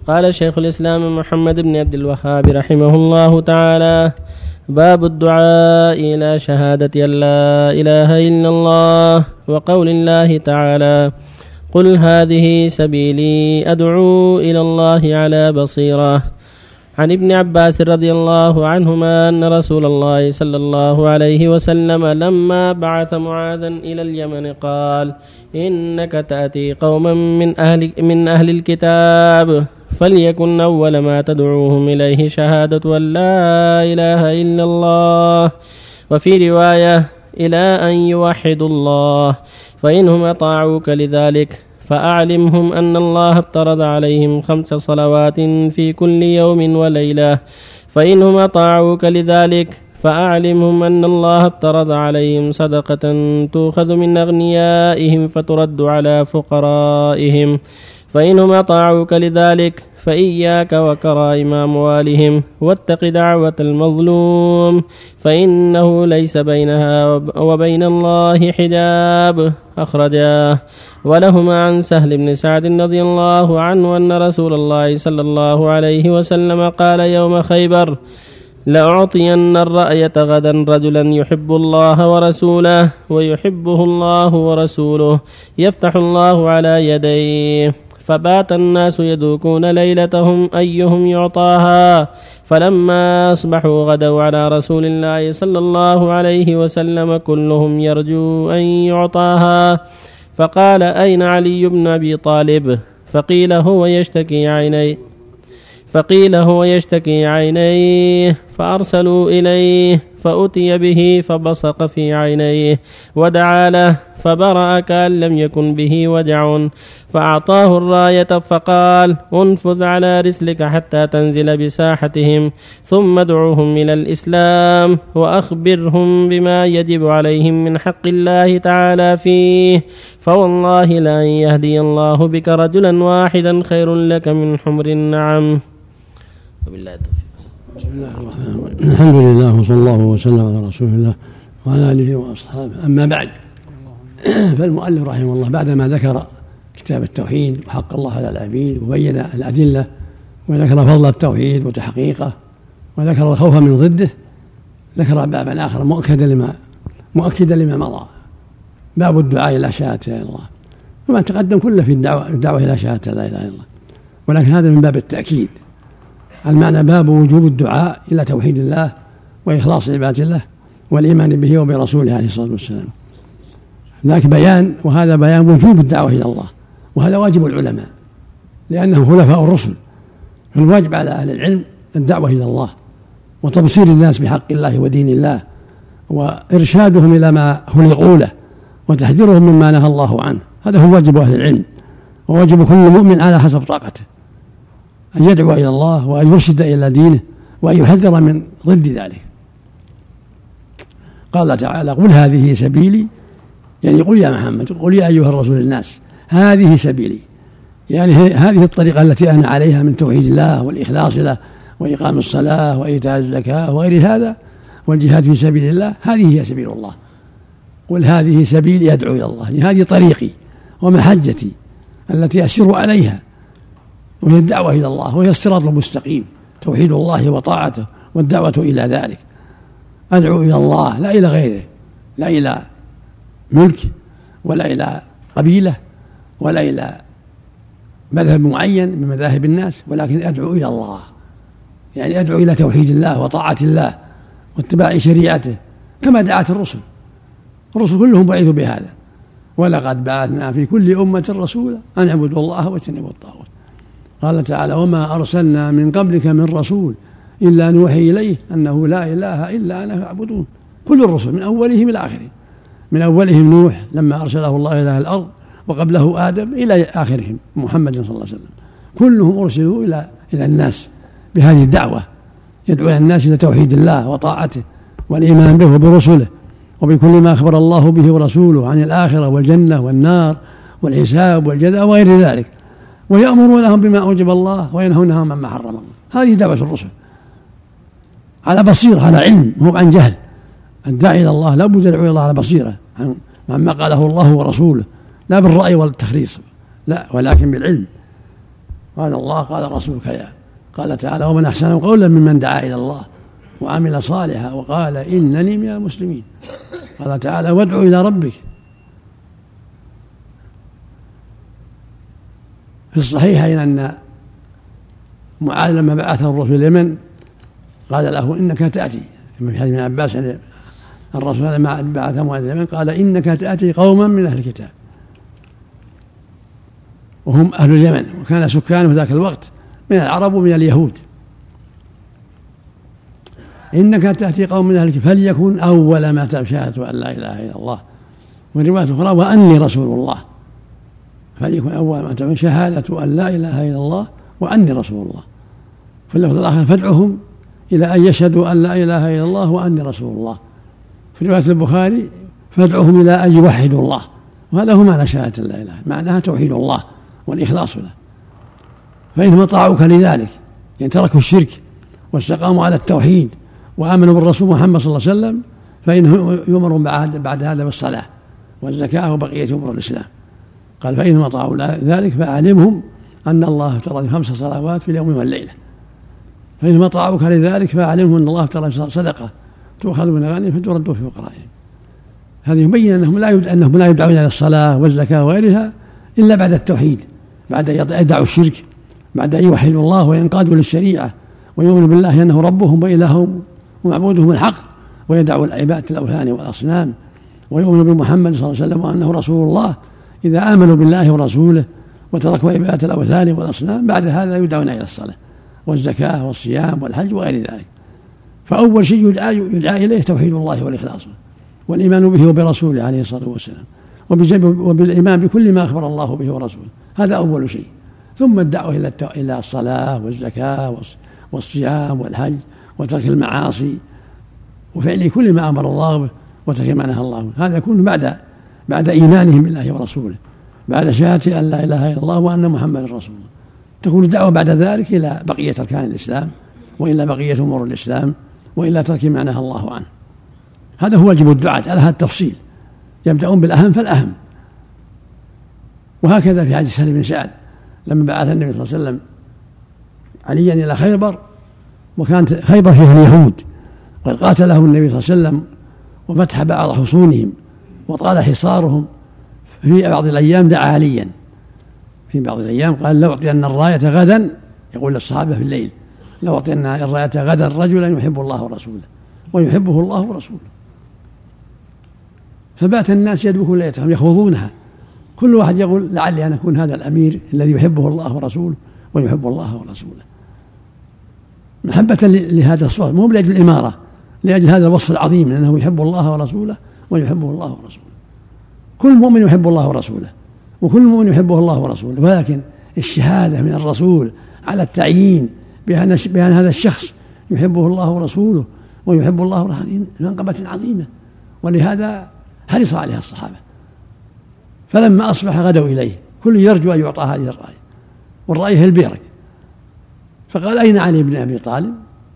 قال شيخ الإسلام محمد بن عبد الوهاب رحمه الله تعالى: باب الدعاء إلى شهادة أن لا إله إلا الله، وقول الله تعالى: قل هذه سبيلي أدعو إلى الله على بصيرة. عن ابن عباس رضي الله عنهما أن رسول الله صلى الله عليه وسلم لما بعث معاذا إلى اليمن قال: إنك تأتي قوما من أهل الكتاب، فليكن أول ما تدعوهم إليه شهادة أن لا إله إلا الله، وفي رواية: إلى أن يوحدوا الله، فإنهم أطاعوك لذلك فأعلمهم أن الله افترض عليهم 5 صلوات في كل يوم وليلة، فإنهم أطاعوك لذلك فأعلمهم أن الله افترض عليهم صدقة تؤخذ من أغنيائهم فترد على فقرائهم، فإنهم أطاعوك لذلك فإياك وكرائم أموالهم، واتق دعوة المظلوم فإنه ليس بينها وبين الله حجاب. أخرجاه. ولهما عن سهل بن سعد رضي الله عنه أن رسول الله صلى الله عليه وسلم قال يوم خيبر: لأعطين الرأية غدا رجلا يحب الله ورسوله ويحبه الله ورسوله، يفتح الله على يديه. فبات الناس يدوكون ليلتهم أيهم يعطاها، فلما أصبحوا غدوا على رسول الله صلى الله عليه وسلم كلهم يرجو أن يعطاها، فقال: أين علي بن أبي طالب؟ فقيل هو يشتكي عينيه، فأرسلوا إليه فأتي به فبصق في عينيه ودعا له فبرأ كأن لم يكن به وجع، فأعطاه الراية فقال: انفذ على رسلك حتى تنزل بساحتهم، ثم ادعوهم إلى الإسلام وأخبرهم بما يجب عليهم من حق الله تعالى فيه، فوالله لأن يهدي الله بك رجلا واحدا خير لك من حمر النعم. وبالله التوفيق. بسم الله الرحمن الرحيم. الحمد لله وصلى الله وسلم على رسول الله وعلى آله وأصحابه. أما بعد، فالمؤلف رحمه الله بعدما ذكر كتاب التوحيد وحق الله على العبيد وبين الأدلة وذكر فضل التوحيد وتحقيقه وذكر الخوف من ضده، ذكر بابا آخر مؤكدا لما مضى، باب الدعاء إلى شهادة الله. وما تقدم كله في الدعوة إلى شهادة لا إله إلا الله، ولكن هذا من باب التأكيد. المعنى باب وجوب الدعاء إلى توحيد الله وإخلاص عبادة الله والإيمان به وبرسوله عليه الصلاة والسلام. ذاك بيان، وهذا بيان وجوب الدعوة إلى الله، وهذا واجب العلماء لأنهم خلفاء الرسل، فالواجب على أهل العلم الدعوة إلى الله وتبصير الناس بحق الله ودين الله وإرشادهم إلى ما خلقوا له وتحذيرهم مما نهى الله عنه. هذا هو واجب أهل العلم، وواجب كل مؤمن على حسب طاقته أن يدعو إلى الله وأن يرشد إلى دينه وأن يحذر من ضد ذلك. قال تعالى: قل هذه سبيلي، يعني قل يا محمد، قل يا أيها الرسول الناس هذه سبيلي، يعني هذه الطريقة التي أنا عليها من توحيد الله والإخلاص له وإقام الصلاة وإيتاء الزكاة وغير هذا والجهاد في سبيل الله، هذه هي سبيل الله. قل هذه سبيلي أدعو إلى الله، يعني هذه طريقي ومحجتي التي أسير عليها، وهي الدعوة إلى الله، وهي الصراط المستقيم، توحيد الله وطاعته والدعوة إلى ذلك. أدعو إلى الله لا إلى غيره، لا إلى ملك ولا إلى قبيلة ولا إلى مذهب معين من مذاهب الناس، ولكن أدعو إلى الله، يعني أدعو إلى توحيد الله وطاعة الله واتباع شريعته كما دعت الرسل كلهم بعثوا بهذا: ولقد بعثنا في كل أمة رسولا أن اعبدوا الله واجتنبوا الطاغوت. قال تعالى: وما أرسلنا من قبلك من رسول إلا نوحي إليه أنه لا إله إلا أنا فاعبدون. كل الرسل من أولهم إلى آخرهم، من أولهم نوح لما أرسله الله إلى الأرض، وقبله آدم، إلى آخرهم محمد صلى الله عليه وسلم، كلهم أرسلوا إلى الناس بهذه الدعوة، يدعو الناس إلى توحيد الله وطاعته والإيمان به وبرسله وبكل ما أخبر الله به ورسوله عن الآخرة والجنة والنار والحساب والجزاء وغير ذلك، ويأمرون لهم بما أوجب الله وينهونهم عما حرم الله. هذه دعوة الرسل على بصيرة، على علم، مو عن جهل. الداعي إلى الله لا بد يدعو إلى الله على بصيرة عما قاله الله ورسوله، لا بالرأي والتخريص، لا، ولكن بالعلم. قال الله قال الرسول كذا. قال تعالى ومن أحسن قولا ممن دعا إلى الله وعمل صالحا وقال إنني من المسلمين. قال تعالى وادع إلى ربك. في الصحيحين أن معاذ لما بعثه الرسول اليمن قال له إنك تأتي، في حديث ابن عباس الرسول لما بعث معاذ اليمن قال إنك تأتي قوما من أهل الكتاب وهم أهل اليمن، وكان سكانه ذاك الوقت من العرب ومن اليهود. إنك تأتي قوم من أهل الكتاب فليكن أول ما شهادة أن لا إله إلا الله، ورواية أخرى وأني رسول الله، فليكن أول ما تبين شهادة أن لا إله إلا الله وأني رسول الله. في اللفظ الآخر فادعهم إلى أن يشهدوا أن لا إله إلا الله وأني رسول الله. في رواية البخاري فادعهم إلى أن يوحدوا الله، وهذا هو معنى شهادة لا إله، معناها توحيد الله والإخلاص له. فإنهم أطاعوك لذلك، يعني تركوا الشرك واستقاموا على التوحيد وآمنوا بالرسول محمد صلى الله عليه وسلم، فإنهم يؤمرون بعد هذا بالصلاة والزكاة وبقية أمور الإسلام. قال فإنهم أطاعوا ذلك فأعلمهم أن الله افترض 5 صلوات في اليوم والليلة. فإنهم أطاعوك لذلك فأعلمهم أن الله افترض صدقة تؤخذ من الغنيمة فترد في فقرائهم. هذا يبين أنهم لا يدعون إلى الصلاة والزكاة وغيرها إلا بعد التوحيد، بعد يدعوا الشرك، بعد أن يوحدوا الله وينقادوا للشريعة ويؤمنوا بالله أنه ربهم وإلههم ومعبودهم الحق، ويدعوا العبادة الأوثان والأصنام، ويؤمنوا بمحمد صلى الله عليه وسلم وأنه رسول الله. إذا آمنوا بالله ورسوله وتركوا عبادة الأوثان والأصنام بعد هذا يدعون إلى الصلاة والزكاة والصيام والحج وغير ذلك. فأول شيء يدعى إليه توحيد الله والإخلاص والإيمان به وبرسوله عليه الصلاة والسلام، وبالإيمان بكل ما أخبر الله به ورسوله، هذا أول شيء. ثم الدعوة إلى الصلاة والزكاة والصيام والحج وترك المعاصي وفعل كل ما أمر الله به وترك ما نهى الله به. هذا يكون بعد إيمانهم بالله ورسوله، بعد شهادة أن لا إله إلا الله وأن محمد رسول الله. تكون الدعوة بعد ذلك إلى بقية أركان الإسلام وإلى بقية أمور الإسلام وإلى ترك ما نهى الله عنه. هذا هو واجب الدعاة على هذا التفصيل، يبدأون بالأهم فالأهم. وهكذا في حديث سهل بن سعد لما بعث النبي صلى الله عليه وسلم عليا إلى خيبر، وكانت خيبر فيها اليهود وقد قاتلهم النبي صلى الله عليه وسلم وفتح بعض حصونهم وطال حصارهم. في بعض الأيام دعا عليا، في بعض الأيام قال لو أعطينا الراية غدا، يقول للصحابة في الليل لو أعطينا الراية غدا رجلا يحب الله ورسوله ويحبه الله ورسوله. فبات الناس يدبكون ليلتهم يخوضونها، كل واحد يقول لعلي أن أكون هذا الأمير الذي يحبه الله ورسوله ويحب الله ورسوله، محبة لهذا الصوت، مو لأجل الإمارة، لأجل هذا الوصف العظيم أنه يحب الله ورسوله ويحبه الله ورسوله. كل مؤمن يحب الله ورسوله وكل مؤمن يحبه الله ورسوله، ولكن الشهادة من الرسول على التعيين بأن هذا الشخص يحبه الله ورسوله ويحب الله ورسوله منقبة عظيمة، ولهذا حرص عليها الصحابة. فلما أصبح غدوا إليه كل يرجو أن يعطى هذه الراية، والراية هي البيرك. فقال أين علي بن أبي طالب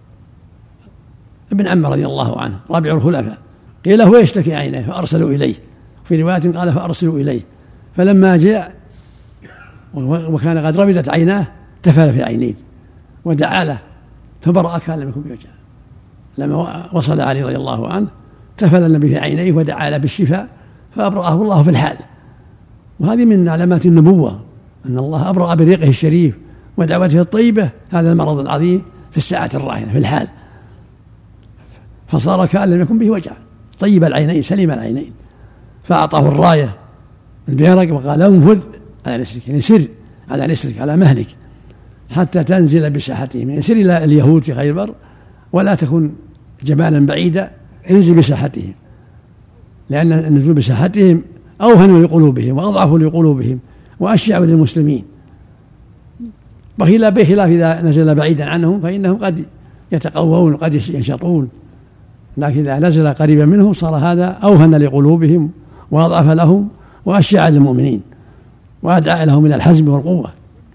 ابن عمه رضي الله عنه رابع الخلفاء؟ قيل هو يشتكي عينيه فأرسلوا إليه، في رواية قال فأرسلوا إليه. فلما جاء وكان قد ربدت عيناه تفل في عينيه ودعا له فبرأ كان لم يكن بوجهه. لما وصل علي رضي الله عنه تفل النبي في عينيه ودعا له بالشفاء فأبرأه الله في الحال. وهذه من علامات النبوة أن الله أبرأ بريقه الشريف ودعوته الطيبة هذا المرض العظيم في الساعة الراهنة في الحال، فصار كأن لم يكن به وجع، طيب العينين سليم العينين. فأعطاه الراية البيرق وقال انفذ على نسلك، يعني سر على نسلك على مهلك حتى تنزل بساحتهم، يعني سر إلى اليهود في خيبر ولا تكن جبالا بعيدا، انزل بساحتهم، لأن النزول بساحتهم أوهن لقلوبهم وأضعف لقلوبهم وأشجع للمسلمين، بخلاف إذا نزل بعيدا عنهم فإنهم قد يتقوون وقد ينشطون، لكن إذا نزل قريبا منهم صار هذا أوهن لقلوبهم وأضعف لهم وأشجع للمؤمنين وأدعى لهم إلى الحزم والقوة.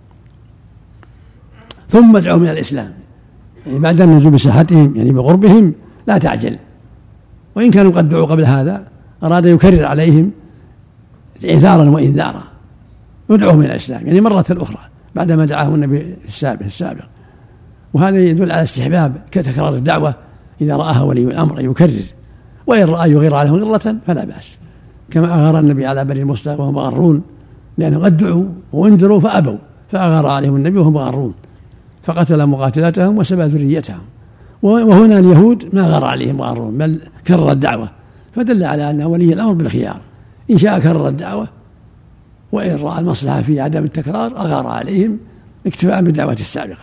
ثم ادعوهم إلى الإسلام، يعني بعد النزول بساحتهم يعني بقربهم لا تعجل، وإن كانوا قد دعوا قبل هذا أراد يكرر عليهم إعذارا وإنذارا، يدعوهم إلى الإسلام يعني مرة أخرى بعدما دعاهم النبي السابق. وهذا يدل على استحباب كتكرار الدعوة إذا رآها ولي الأمر أن يكرر، وإن رأى يغير عليهم غرة فلا بأس، كما أغار النبي على بني المصطلق وهم غارون، لأنه قد دعوا وانذروا فأبوا فأغار عليهم النبي وهم غارون فقتل مقاتلتهم وسبى ذريتهم. وهنا اليهود ما غار عليهم غارون بل كرر الدعوة، فدل على أن ولي الأمر بالخيار، إن شاء كرر الدعوة، وإن رأى المصلحة في عدم التكرار أغار عليهم اكتفاء بالدعوة السابقة.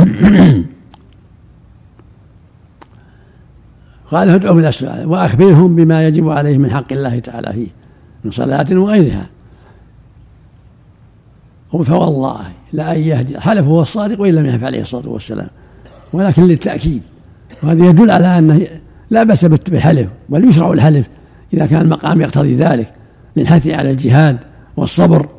قال ادعوهم إلى السؤال وأخبرهم بما يجب عليهم من حق الله تعالى فيه من صلاة وغيرها. فوالله لأن يهدي، حلف هو الصادق وإن لم يحلف عليه الصلاة والسلام، ولكن للتأكيد، وهذا يدل على أنه لا بأس بالحلف، بل يشرع الحلف إذا كان المقام يقتضي ذلك للحث على الجهاد والصبر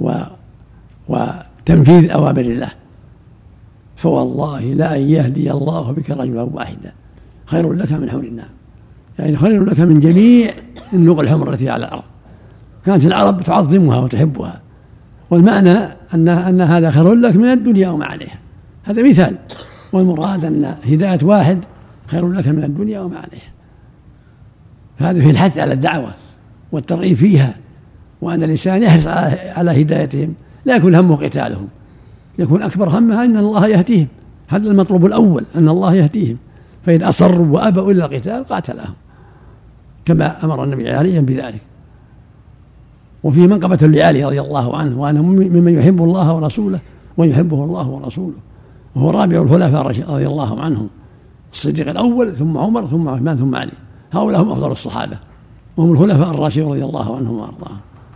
وتنفيذ أوامر الله. فوالله لأن يهدي الله بك رجلا واحدا خير لك من حمر النعم، يعني خير لك من جميع النوق الحمر التي على الأرض. كانت العرب تعظمها وتحبها، والمعنى أن هذا خير لك من الدنيا وما عليها، هذا مثال، والمراد أن هداية واحد خير لك من الدنيا وما عليها. فهذا في الحث على الدعوة والترغيب فيها، وأن الإنسان يحرص على هدايتهم، لا يكون همه قتالهم، يكون أكبر همها أن الله يهديهم، هذا المطلوب الأول، أن الله يهديهم، فإذا أصروا وأبوا إلى القتال قاتلهم كما أمر النبي عليه بذلك. وفي منقبة لعلي رضي الله عنه، وأنه ممن يحب الله ورسوله ويحبه الله ورسوله، وهو رابع الخلفاء رضي الله عنهم، الصديق الأول ثم عمر ثم عثمان ثم علي، هؤلاء هم أفضل الصحابة وهم الخلفاء الراشدون رضي الله عنهم وأرضاهم.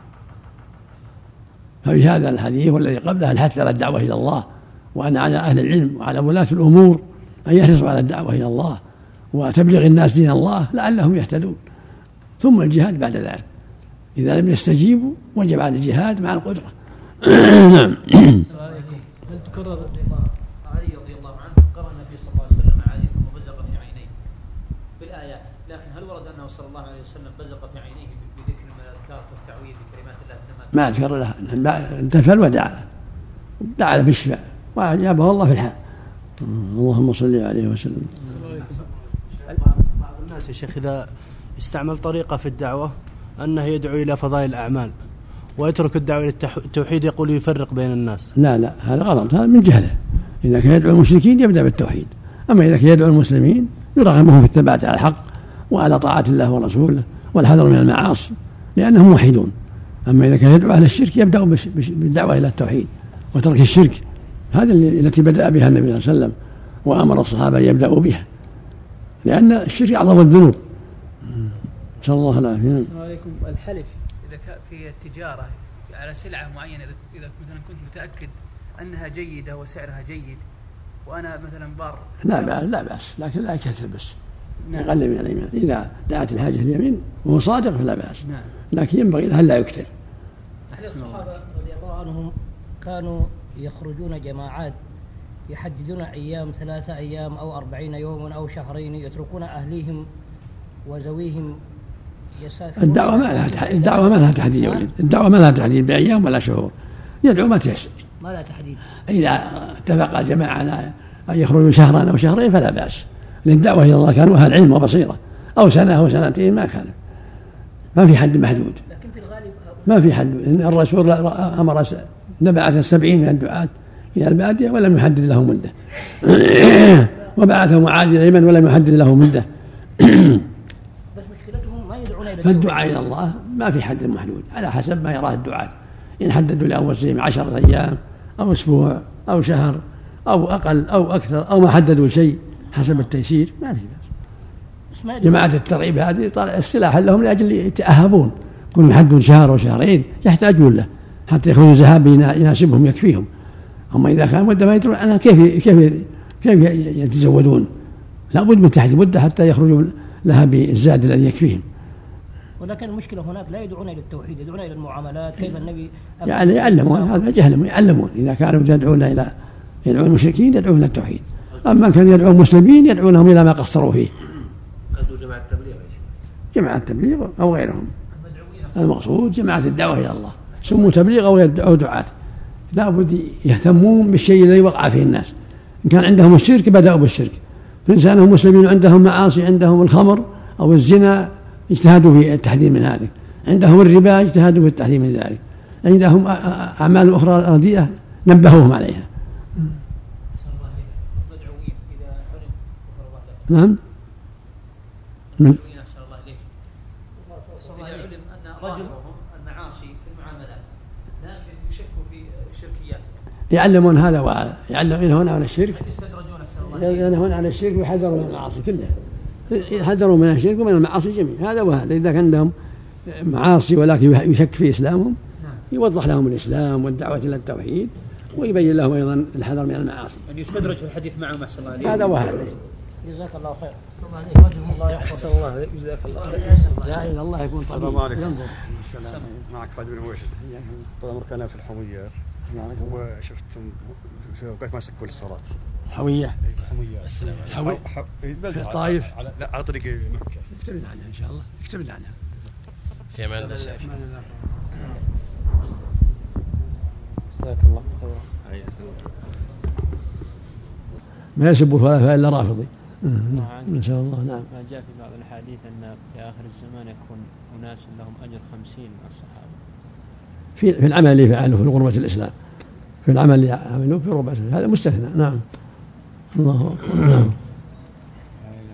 ففي هذا الحديث والذي قبله الحث على الدعوة إلى الله، وأن على أهل العلم وعلى ولاة الأمور أن يحرصوا على الدعوة إلى الله وتبليغ الناس دين الله لعلهم يهتدون، ثم الجهاد بعد ذلك، إذا لم يستجيبوا وجب على الجهاد مع القدرة. نعم. هل تكرر علي رضي الله عنه قرأ النبي صلى الله عليه وسلم عليه ثم بزق في عينيه بالآيات، لكن هل ورد أنه صلى الله عليه وسلم بزق في عينيه بذكر من الأذكار والتعويذ بكلمات الله التامات؟ ما أذكر له، انتفل ودعا له بالشفاء وأجابه الله في الحال. اللهم صل عليه وسلم. بعض الناس يا شيخ إذا استعمل طريقة في الدعوة أنه يدعو إلى فضائل الأعمال ويترك الدعوة إلى التوحيد، يقول يفرق بين الناس. لا هذا غلط، هذا من جهله. إذا كان يدعو المشركين يبدأ بالتوحيد، أما إذا كان يدعو المسلمين يرغبهم في الثبات على الحق وعلى طاعة الله ورسوله والحذر من المعاصي لأنهم موحدون. أما إذا كان يدعو أهل الشرك يبدأ بالدعوة إلى التوحيد وترك الشرك، هذا التي بدأ بها النبي صلى الله عليه وسلم وأمر الصحابة أن يبدأوا بها، لأن الشرك أعظم الذنوب. نسأل الله العافية. السلام عليكم. الحلف إذا كان في التجارة على سلعة معينة، إذا مثلا كنت متأكد أنها جيدة وسعرها جيد وأنا مثلا بار، لا بأس، لكن لا يكثر بس، يقلل من اليمين. إذا دعت الحاجة اليمين وهو صادق فلا بأس، لكن ينبغي له لا يكثر. الصحابة رضي الله عنهم كانوا يخرجون جماعات يحددون أيام 3 أيام أو 40 يوما أو شهرين، يتركون أهليهم وزويهم يسافرون. الدعوة ما لها تحديد يا ولد، الدعوة ما لها تحديد بأيام ولا شهور، يدعو ما تيسر، ما لها تحديد. إذا اتفق الجماعة على أن يخرجوا شهرا أو شهرين فلا بأس، لأن الدعوة إلى الله كانوا أهل علم وبصيرة، أو سنة أو سنتين ما كان، ما في حد محدود، لكن في الغالب ما في حد. إن الرسول أمر نبعث 70 من الدعاة إلى البادية ولم يحدد له مدة وبعث معاذ إلى اليمن ولم يحدد له مدة. بس مشكلتهم ما يدعون إلى فالدعاء إلى الله ما في حد محدود، على حسب ما يراه الدعاة. إن حددوا لأنفسهم 10 أيام أو أسبوع أو شهر أو أقل أو أكثر أو ما حددوا شيء حسب التيسير ما في بأس. جماعة الترغيب هذه اصطلاحا لهم لأجل يتأهبون، كل يحددون شهر أو شهرين يحتاجون له حتى يخرجوا ذهاب يناسبهم يكفيهم. أما إذا كان مدة ما يدرون عنها كيف يتزودون؟ لا بد من تحديد مدة حتى يخرجوا لها بالزاد الذي يكفيهم. ولكن المشكلة هناك لا يدعون إلى التوحيد، يدعون إلى المعاملات. كيف النبي يعني يعلمون، هذا جهلهم، يعلمون. إذا كانوا يدعون المشركين يدعون إلى التوحيد، أما كانوا يدعون المسلمين يدعونهم إلى ما قصروا فيه. جماعة التبليغ جماعة التبليغ أو غيرهم، المقصود جماعة الدعوة إلى الله، سموا تبليغ أو دعاة، لا بد يهتمون بالشيء الذي وقع فيه الناس. إن كان عندهم الشرك بدأوا بالشرك، فإنسانهم مسلمين عندهم معاصي، عندهم الخمر أو الزنا اجتهدوا في التحذير من هذه، عندهم الربا اجتهدوا في التحذير من ذلك، عندهم أعمال أخرى رديئة نبهوهم عليها. نعم. أحسن الله إليك. علم أن رجل المعاصي في المعاملات لكن يشكوا في شركياتهم، يعلمون هذا وهذا، يعلمون عن الشرك، يستدرجون ينهون عن الشرك ويحذرون من المعاصي كلها، يحذرون من الشرك ومن المعاصي جميعا، هذا وهذا. إذا كان عندهم معاصي ولكن يشك في إسلامهم يوضح لهم الإسلام والدعوة إلى التوحيد، ويبين لهم أيضا الحذر من المعاصي. يعني يستدرج في الحديث معهم أحسن الله عليك. هذا وهذا. جزاك الله خير. الله يحفظك. الله عليك. جزاك الله خير. لا إله الله يكون طبيب. السلام عليكم. ينظر. السلام. معك خالد بن مويشد. طال عمرك أنا في الحميات. وشفتم في أوقات ما سكوا للصلاة. حوية. الحميات. السلام عليكم. في الطائف. على طريق مكة. اكتب لنا عنها إن شاء الله. اكتب لنا عنها. في أمان الله. جزاك الله خيرا. ما يسب الخلفاء إلا رافضي. نسأل الله. نعم. ما جاء في بعض الحديث أن في آخر الزمان يكون أناس لهم أجر 50 من الصحابة في العمل اللي فعله في غربة الإسلام، في العمل اللي عملوه في غربة الإسلام، هذا مستثنى. نعم. الله أكبر. نعم.